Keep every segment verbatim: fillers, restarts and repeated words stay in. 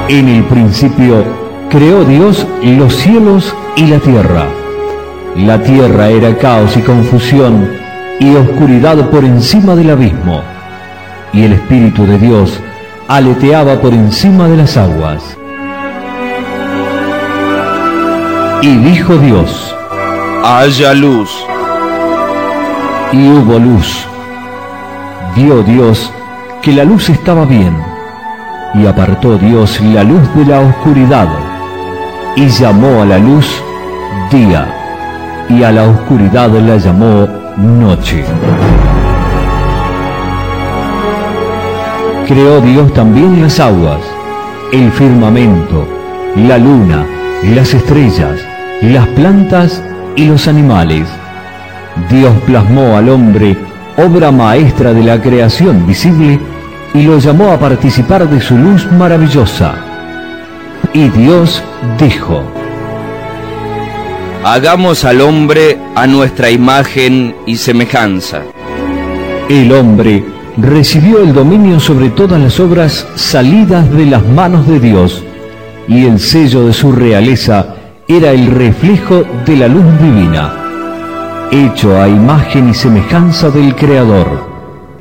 En el principio creó Dios los cielos y la tierra. La tierra era caos y confusión y oscuridad por encima del abismo, y el Espíritu de Dios aleteaba por encima de las aguas. Y dijo Dios: haya luz. Y hubo luz. Vio Dios que la luz estaba bien, y apartó Dios la luz de la oscuridad, y llamó a la luz día, y a la oscuridad la llamó noche. Creó Dios también las aguas, el firmamento, la luna, las estrellas, las plantas y los animales. Dios plasmó al hombre, obra maestra de la creación visible, y lo llamó a participar de su luz maravillosa. Y Dios dijo: hagamos al hombre a nuestra imagen y semejanza. El hombre recibió el dominio sobre todas las obras salidas de las manos de Dios, y el sello de su realeza era el reflejo de la luz divina, hecho a imagen y semejanza del Creador.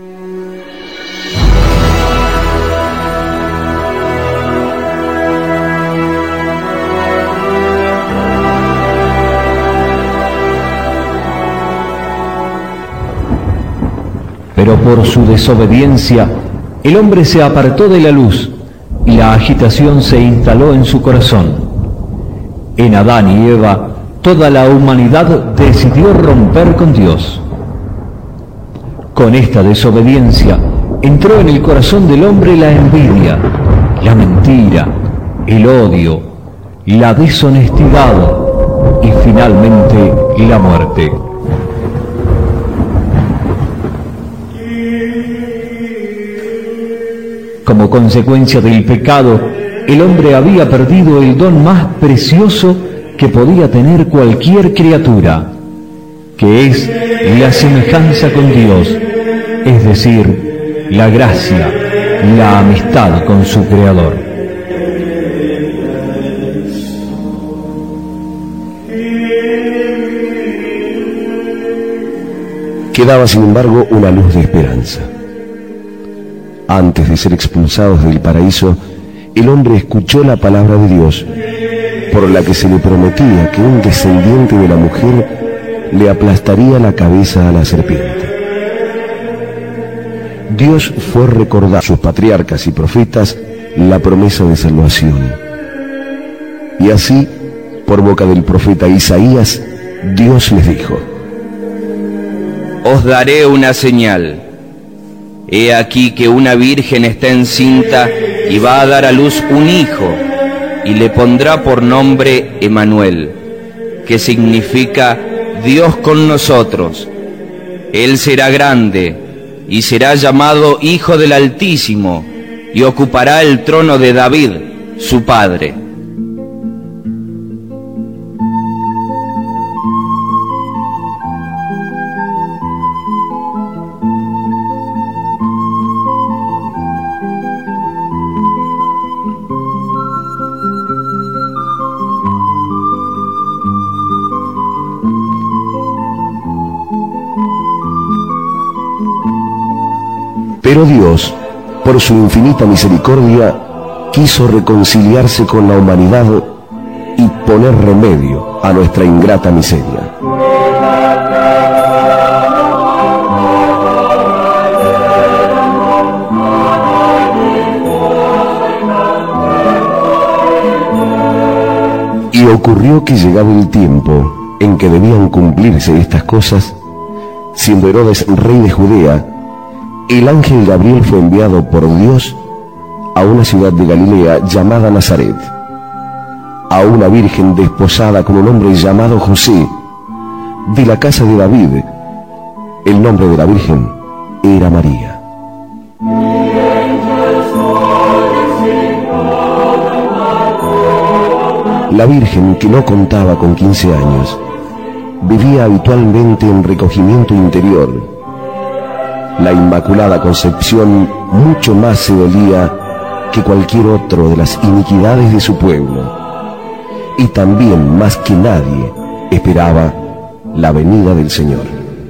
Pero por su desobediencia, el hombre se apartó de la luz, y la agitación se instaló en su corazón. En Adán y Eva, toda la humanidad decidió romper con Dios. Con esta desobediencia, entró en el corazón del hombre la envidia, la mentira, el odio, la deshonestidad y finalmente la muerte. Como consecuencia del pecado, el hombre había perdido el don más precioso que podía tener cualquier criatura, que es la semejanza con Dios, es decir, la gracia, la amistad con su Creador. Quedaba, sin embargo, una luz de esperanza. Antes de ser expulsados del paraíso, el hombre escuchó la palabra de Dios, por la que se le prometía que un descendiente de la mujer le aplastaría la cabeza a la serpiente. Dios fue recordar a sus patriarcas y profetas la promesa de salvación. Y así, por boca del profeta Isaías, Dios les dijo: os daré una señal. He aquí que una virgen está encinta y va a dar a luz un hijo, y le pondrá por nombre Emmanuel, que significa Dios con nosotros. Él será grande y será llamado Hijo del Altísimo, y ocupará el trono de David, su padre. Pero Dios, por su infinita misericordia, quiso reconciliarse con la humanidad y poner remedio a nuestra ingrata miseria. Y ocurrió que, llegado el tiempo en que debían cumplirse estas cosas, siendo Herodes rey de Judea, el ángel Gabriel fue enviado por Dios a una ciudad de Galilea llamada Nazaret, a una virgen desposada con un hombre llamado José, de la casa de David. El nombre de la virgen era María. La virgen, que no contaba con quince años, vivía habitualmente en recogimiento interior. La Inmaculada Concepción mucho más se dolía que cualquier otro de las iniquidades de su pueblo, y también más que nadie esperaba la venida del Señor.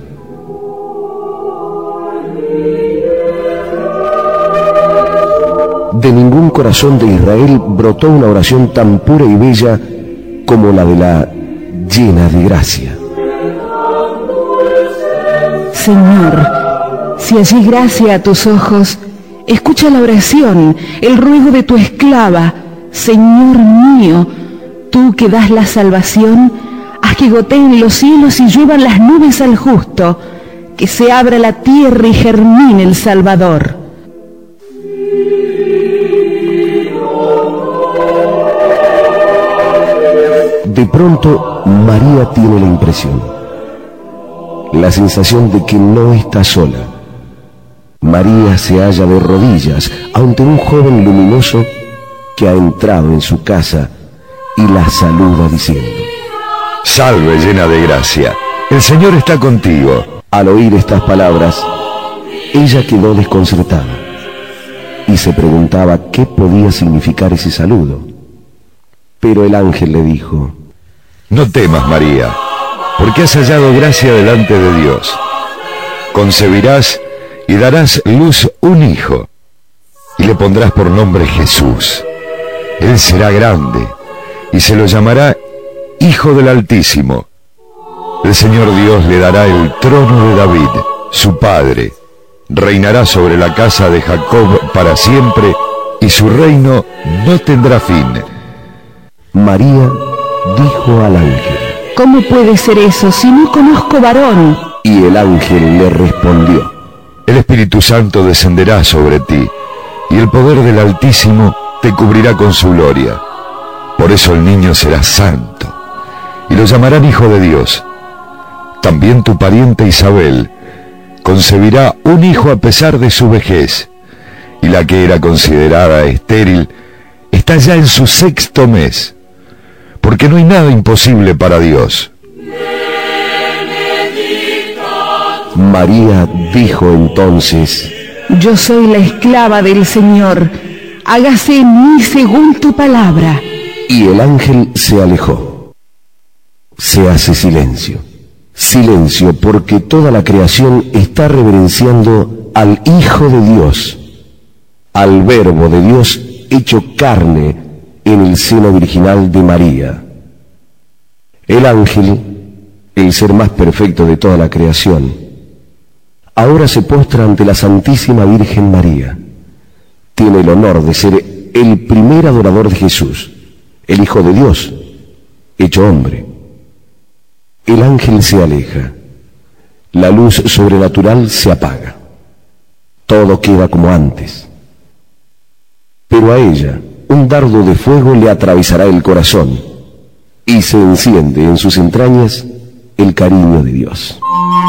De ningún corazón de Israel brotó una oración tan pura y bella como la de la llena de gracia. Señor, si hallé gracia a tus ojos, escucha la oración, el ruego de tu esclava. Señor mío, tú que das la salvación, haz que goteen los cielos y lluevan las nubes al justo, que se abra la tierra y germine el Salvador. De pronto, María tiene la impresión, la sensación de que no está sola. María se halla de rodillas ante un joven luminoso que ha entrado en su casa y la saluda diciendo: Salve, llena de gracia, el Señor está contigo. Al oír estas palabras, ella quedó desconcertada y se preguntaba qué podía significar ese saludo. Pero el ángel le dijo: No temas, María, porque has hallado gracia delante de Dios. Concebirás y darás luz un hijo, y le pondrás por nombre Jesús. Él será grande, y se lo llamará Hijo del Altísimo. El Señor Dios le dará el trono de David, su padre. Reinará sobre la casa de Jacob para siempre, y su reino no tendrá fin. María dijo al ángel: ¿Cómo puede ser eso si no conozco varón? Y el ángel le respondió: El Espíritu Santo descenderá sobre ti, y el poder del Altísimo te cubrirá con su gloria. Por eso el niño será santo, y lo llamarán Hijo de Dios. También tu pariente Isabel concebirá un hijo a pesar de su vejez, y la que era considerada estéril está ya en su sexto mes, porque no hay nada imposible para Dios. María dijo entonces: Yo soy la esclava del Señor, hágase en mí según tu palabra. Y el ángel se alejó. Se hace silencio. Silencio, porque toda la creación está reverenciando al Hijo de Dios, al Verbo de Dios hecho carne en el seno virginal de María. El ángel, el ser más perfecto de toda la creación, ahora se postra ante la Santísima Virgen María. Tiene el honor de ser el primer adorador de Jesús, el Hijo de Dios, hecho hombre. El ángel se aleja. La luz sobrenatural se apaga. Todo queda como antes. Pero a ella, un dardo de fuego le atravesará el corazón, y se enciende en sus entrañas el cariño de Dios.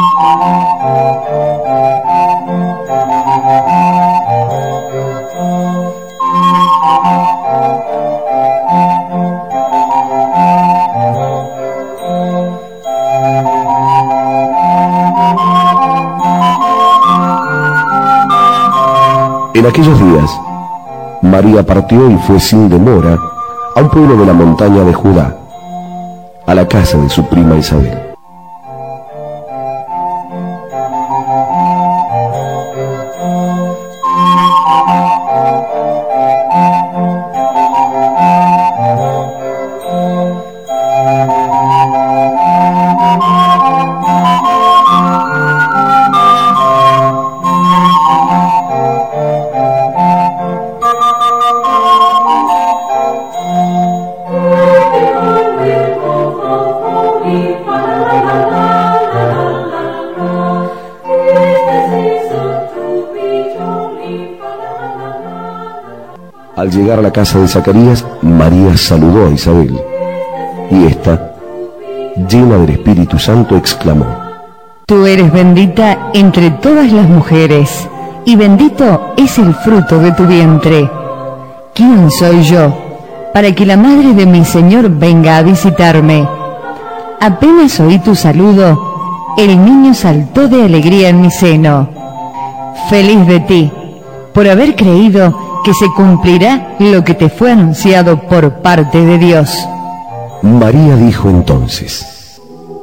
En aquellos días, María partió y fue sin demora a un pueblo de la montaña de Judá, a la casa de su prima Isabel. Al llegar a la casa de Zacarías, María saludó a Isabel, y ésta, llena del Espíritu Santo, exclamó: Tú eres bendita entre todas las mujeres, y bendito es el fruto de tu vientre. ¿Quién soy yo para que la madre de mi Señor venga a visitarme? Apenas oí tu saludo, el niño saltó de alegría en mi seno. Feliz de ti, por haber creído porque se cumplirá lo que te fue anunciado por parte de Dios. María dijo entonces: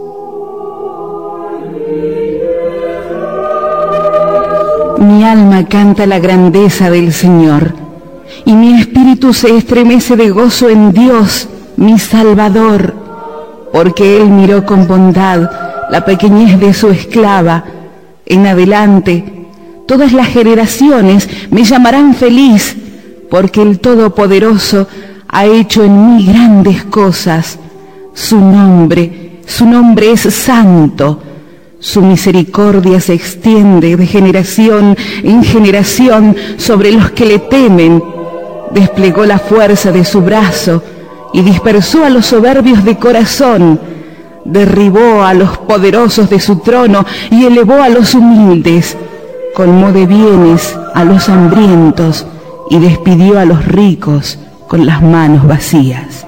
Mi alma canta la grandeza del Señor, y mi espíritu se estremece de gozo en Dios, mi Salvador, porque Él miró con bondad la pequeñez de su esclava. En adelante, todas las generaciones me llamarán feliz, porque el Todopoderoso ha hecho en mí grandes cosas. Su nombre, su nombre es santo. Su misericordia se extiende de generación en generación sobre los que le temen. Desplegó la fuerza de su brazo y dispersó a los soberbios de corazón. Derribó a los poderosos de su trono y elevó a los humildes. Colmó de bienes a los hambrientos y despidió a los ricos con las manos vacías.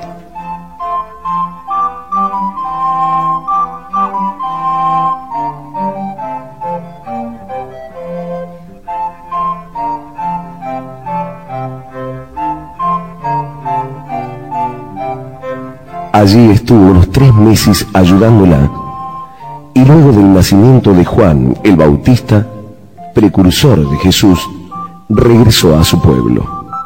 Allí estuvo unos tres meses ayudándola, y luego del nacimiento de Juan el Bautista, precursor de Jesús, regresó a su pueblo.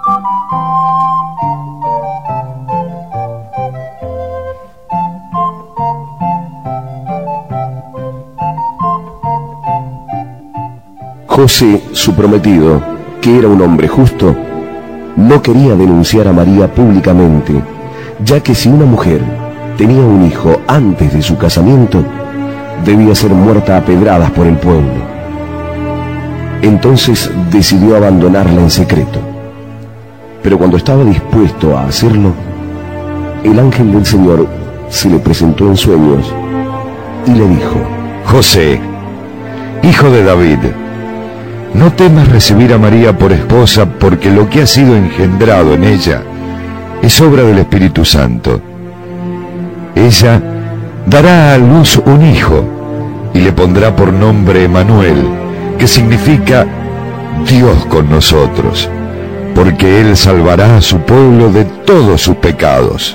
José, su prometido, que era un hombre justo, no quería denunciar a María públicamente, ya que si una mujer tenía un hijo antes de su casamiento, debía ser muerta a pedradas por el pueblo. Entonces decidió abandonarla en secreto. Pero cuando estaba dispuesto a hacerlo, el ángel del Señor se le presentó en sueños y le dijo: José, hijo de David, no temas recibir a María por esposa, porque lo que ha sido engendrado en ella es obra del Espíritu Santo. Ella dará a luz un hijo y le pondrá por nombre Emmanuel, que significa Dios con nosotros, porque Él salvará a su pueblo de todos sus pecados.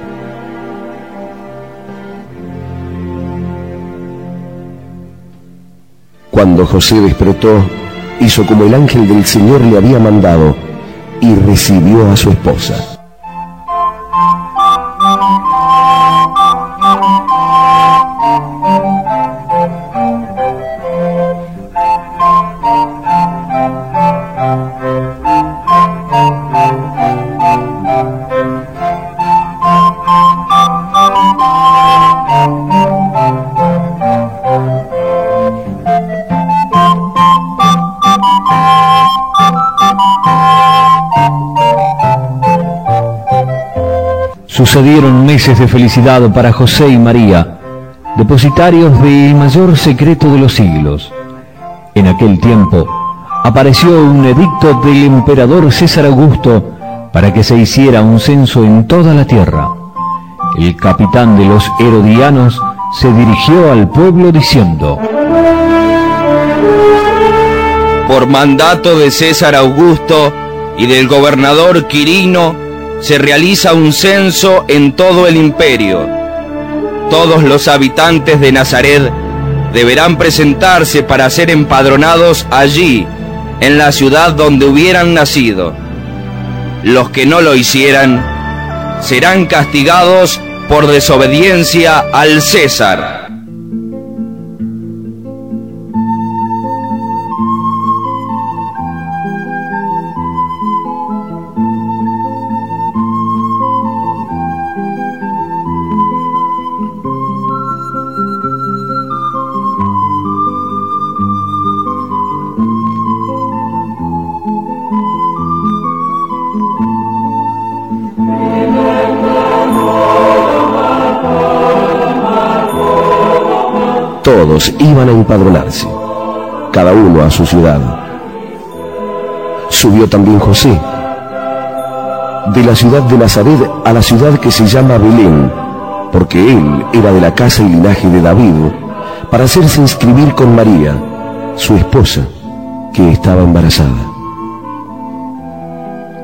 Cuando José despertó, hizo como el ángel del Señor le había mandado y recibió a su esposa. Sucedieron meses de felicidad para José y María, depositarios del mayor secreto de los siglos. En aquel tiempo apareció un edicto del emperador César Augusto para que se hiciera un censo en toda la tierra. El capitán de los herodianos se dirigió al pueblo diciendo: Por mandato de César Augusto y del gobernador Quirino, se realiza un censo en todo el imperio. Todos los habitantes de Nazaret deberán presentarse para ser empadronados allí, en la ciudad donde hubieran nacido. Los que no lo hicieran serán castigados por desobediencia al César. Todos iban a empadronarse, cada uno a su ciudad. Subió también José, de la ciudad de Nazaret a la ciudad que se llama Belén, porque él era de la casa y linaje de David, para hacerse inscribir con María, su esposa, que estaba embarazada.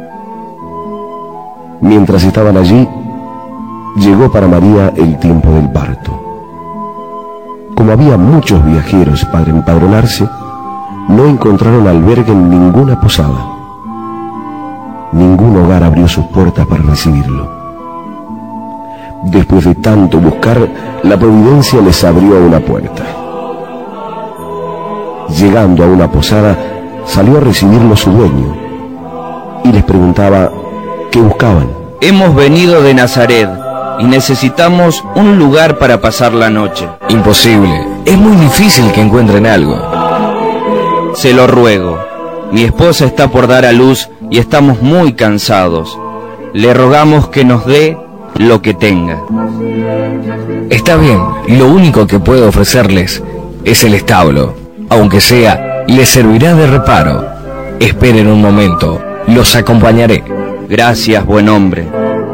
Mientras estaban allí, llegó para María el tiempo del parto. Como había muchos viajeros para empadronarse, no encontraron albergue en ninguna posada. Ningún hogar abrió sus puertas para recibirlo. Después de tanto buscar, la providencia les abrió una puerta. Llegando a una posada, salió a recibirlo su dueño y les preguntaba qué buscaban. Hemos venido de Nazaret y necesitamos un lugar para pasar la noche. Imposible. Es muy difícil que encuentren algo. Se lo ruego. Mi esposa está por dar a luz y estamos muy cansados. Le rogamos que nos dé lo que tenga. Está bien. Lo único que puedo ofrecerles es el establo. Aunque sea, les servirá de reparo. Esperen un momento. Los acompañaré. Gracias, buen hombre.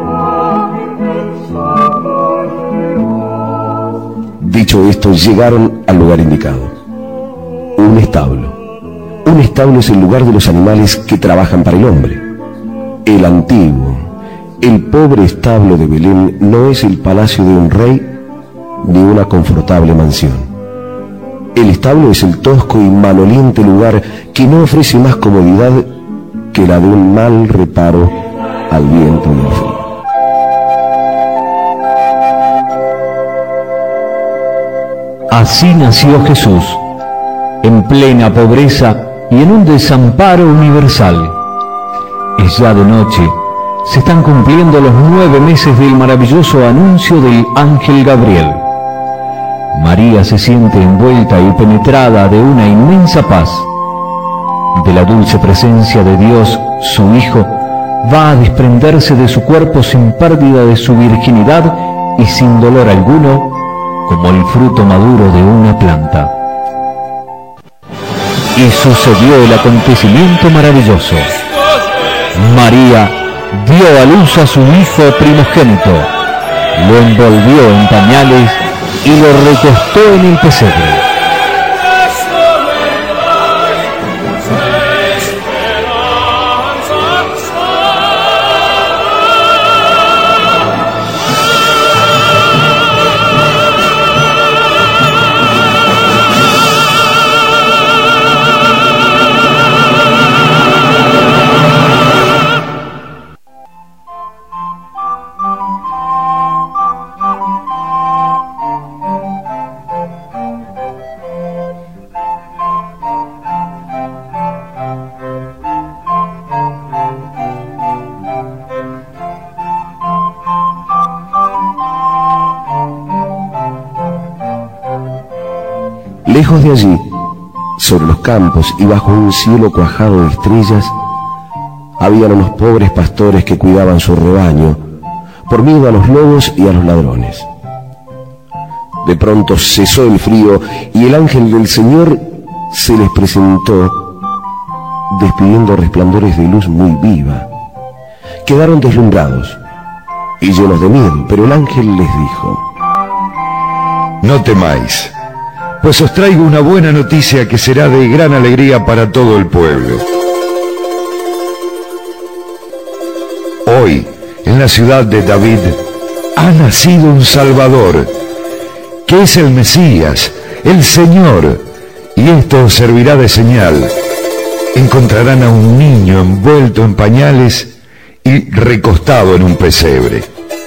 Dicho esto, llegaron al lugar indicado. Un establo. Un establo es el lugar de los animales que trabajan para el hombre. El antiguo, el pobre establo de Belén no es el palacio de un rey ni una confortable mansión. El establo es el tosco y maloliente lugar que no ofrece más comodidad que la de un mal reparo al viento y al frío. Así nació Jesús, en plena pobreza y en un desamparo universal. Es ya de noche, se están cumpliendo los nueve meses del maravilloso anuncio del ángel Gabriel. María se siente envuelta y penetrada de una inmensa paz. De la dulce presencia de Dios, su Hijo, va a desprenderse de su cuerpo sin pérdida de su virginidad y sin dolor alguno, como el fruto maduro de una planta. Y sucedió el acontecimiento maravilloso. María dio a luz a su hijo primogénito, lo envolvió en pañales y lo recostó en el pesebre. Lejos de allí, sobre los campos y bajo un cielo cuajado de estrellas, habían unos pobres pastores que cuidaban su rebaño por miedo a los lobos y a los ladrones. De pronto cesó el frío y el ángel del Señor se les presentó, despidiendo resplandores de luz muy viva. Quedaron deslumbrados y llenos de miedo, pero el ángel les dijo: No temáis, pues os traigo una buena noticia que será de gran alegría para todo el pueblo. Hoy, en la ciudad de David, ha nacido un Salvador, que es el Mesías, el Señor, y esto os servirá de señal. Encontrarán a un niño envuelto en pañales y recostado en un pesebre.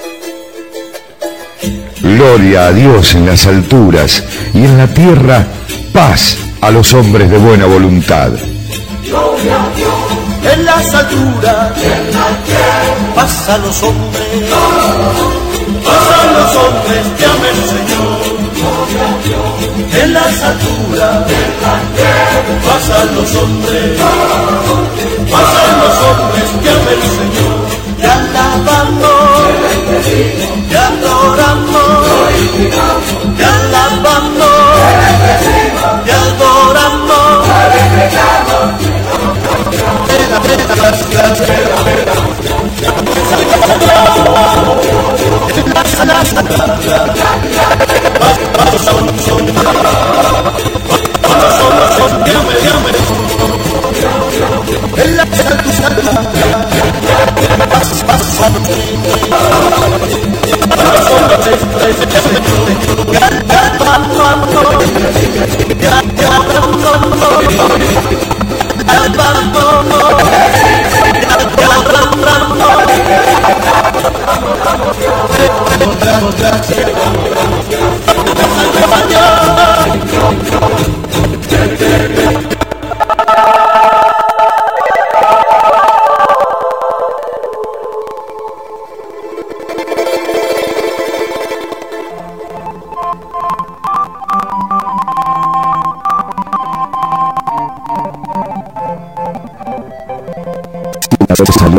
Gloria a Dios en las alturas y en la tierra paz a los hombres de buena voluntad. Gloria a Dios en las alturas, en la tierra paz a los hombres, paz a los hombres que amen al Señor. Gloria a Dios en las alturas, en la tierra paz a los hombres, paz a los hombres que amen al Señor. Te alabamos, te adoramos, te alabamos, te adoramos, te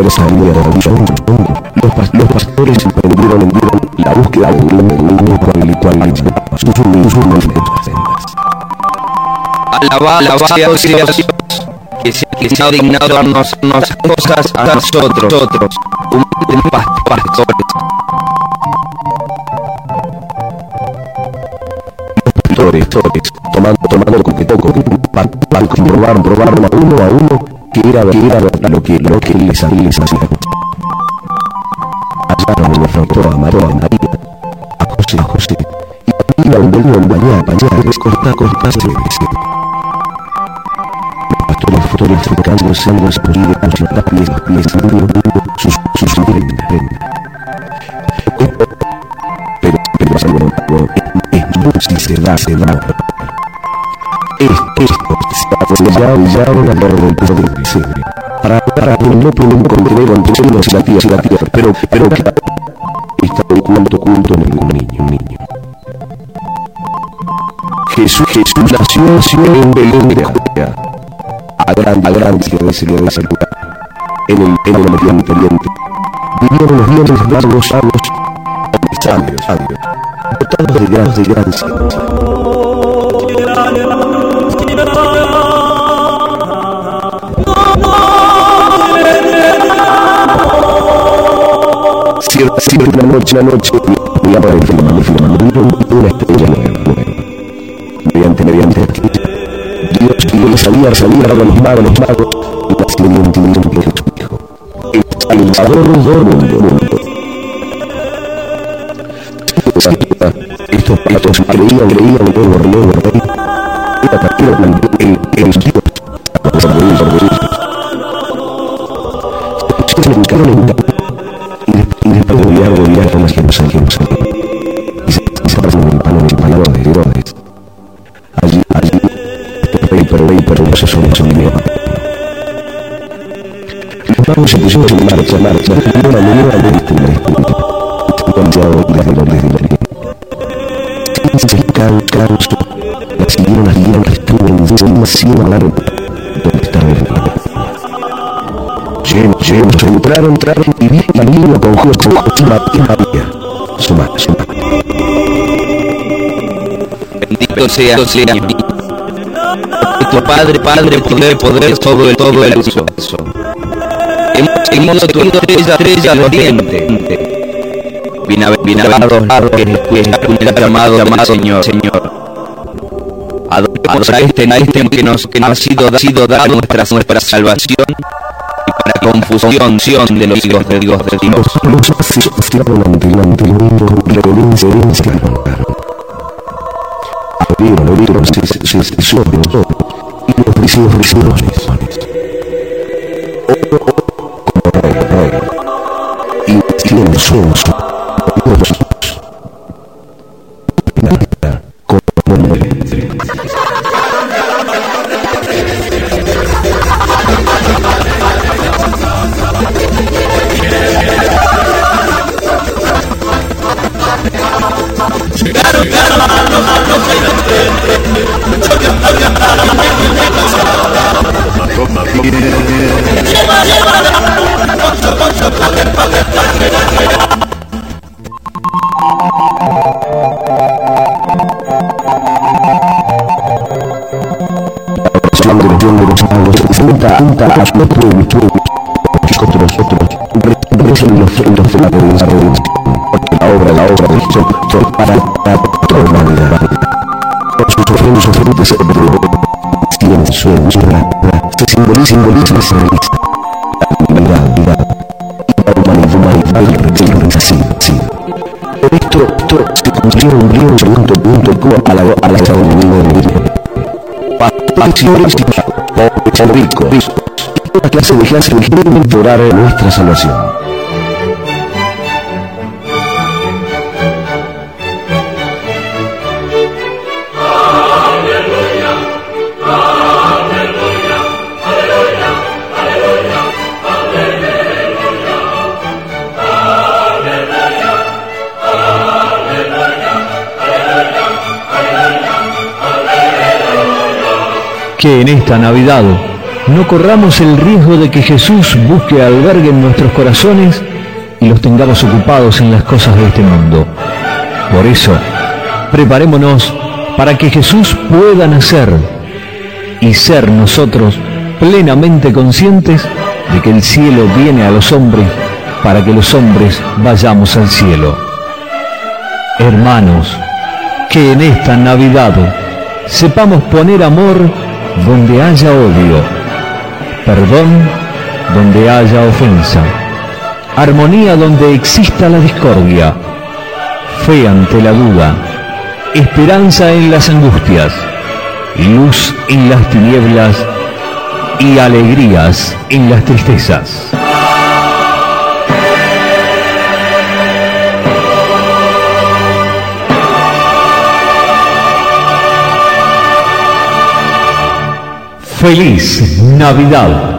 salía de religión. Los, pas los pastores emprendieron la búsqueda de un niño cual y cual sus humildes sendas. Alabado, alabado sea Dios, que se, que se ha dignado darnos unas cosas a nosotros, nosotros, humildes pastores. Pastores, pastores, tomando, tomando con que toco, para comprobar, probaron a uno a uno que era, que era lo que, lo que les, les hacía. Hallaron en efecto a María, a María, a José, a José, y iban del mundo allá, allá, corta, corta, se decía. Los pastores africanos, sangres, puridos, los pies, los pies, sus, sus prendas, pero, pero, pero, es si se da, se da. Esto, esto, se llama, llama la guerra del peso del pesebre. Para, para que no pueden contener ante los y la tierra, y la tierra, pero, pero, está oculto, oculto en ningún niño, un niño. Jesús, Jesús nació, nació en Belén de Judea. A gran, a gran ciudad se le da ese lugar. En el, en el Oriente Oriente. Vinieron los dioses magos, magos, sabios, sabios, dotados de gran, de gran ciencia. Cierta, cierta una noche, una noche, miraba el firmamento, firmamento, una estrella nueva, nueva. Mediante, mediante aquí, Dios, Dios salía, salía a los magos, los magos, y nació en un tiempo que Jesús dijo, el Salvador del mundo, mundo. Estos patos creían, creían en el nuevo rey, nuevo rey, era partido el, el Dios, por morir, por morir. Se pusieron en carne, en carne, y después de golear, golear con las gemas, gemas, y se pasaron en el palo, en el palo de Herodes. Allí, allí, rey, pero rey, pero no se suele sonreír. Los magos se pusieron en marcha, marcha, y una manera de distinguir, distinguir, cambiado desde el desde el sin can, canso, la siguieron, la siguieron, la estuvo encima, sin hablar, donde estaba el rey. Llenos, llenos, entraron, entraron, y vi la niña con José, y María, su madre, su madre. Bendito sea, sea tu Padre, Padre, poder, poder, todo el, todo el uso. Hemos seguido tu estrella, estrella del oriente. Bienaventurados que después de llamado, llamado Señor, Señor. Adoramos a este, a este que nos, que nos ha sido, sido dado nuestra, nuestra salvación y para confusión de los hijos de Dios de Dios. Los asistieron ante el ante el mundo con reverencia, reverencia, abrieron, abrieron, se cesaron y le ofrecieron, ofrecieron oro, como rey, rey, y tienen sueños. Dios, nada como nombre. Junta, junta a su pueblo, pueblo, otros, otros, rezan los frutos de la redención, porque la obra, la obra de Jesús, son para toda la humanidad. Sus ofrendas, ofrendas, tienen su hermosura, se simboliza, simboliza, simboliza, la humanidad, y la humanidad, humanidad, y el renacimiento, sí. Por esto, esto se cumplió un bien, segundo punto, a la, a la salud de Dios. Pastores y pobres son ricos, y toda clase de clase de gente implorar nuestra salvación. Aleluya, aleluya, aleluya, aleluya, aleluya, aleluya, aleluya, aleluya, aleluya. Que en esta Navidad no corramos el riesgo de que Jesús busque albergue en nuestros corazones y los tengamos ocupados en las cosas de este mundo. Por eso, preparémonos para que Jesús pueda nacer y ser nosotros plenamente conscientes de que el cielo viene a los hombres para que los hombres vayamos al cielo. Hermanos, que en esta Navidad sepamos poner amor donde haya odio, perdón donde haya ofensa, armonía donde exista la discordia, fe ante la duda, esperanza en las angustias, luz en las tinieblas y alegrías en las tristezas. Feliz Navidad.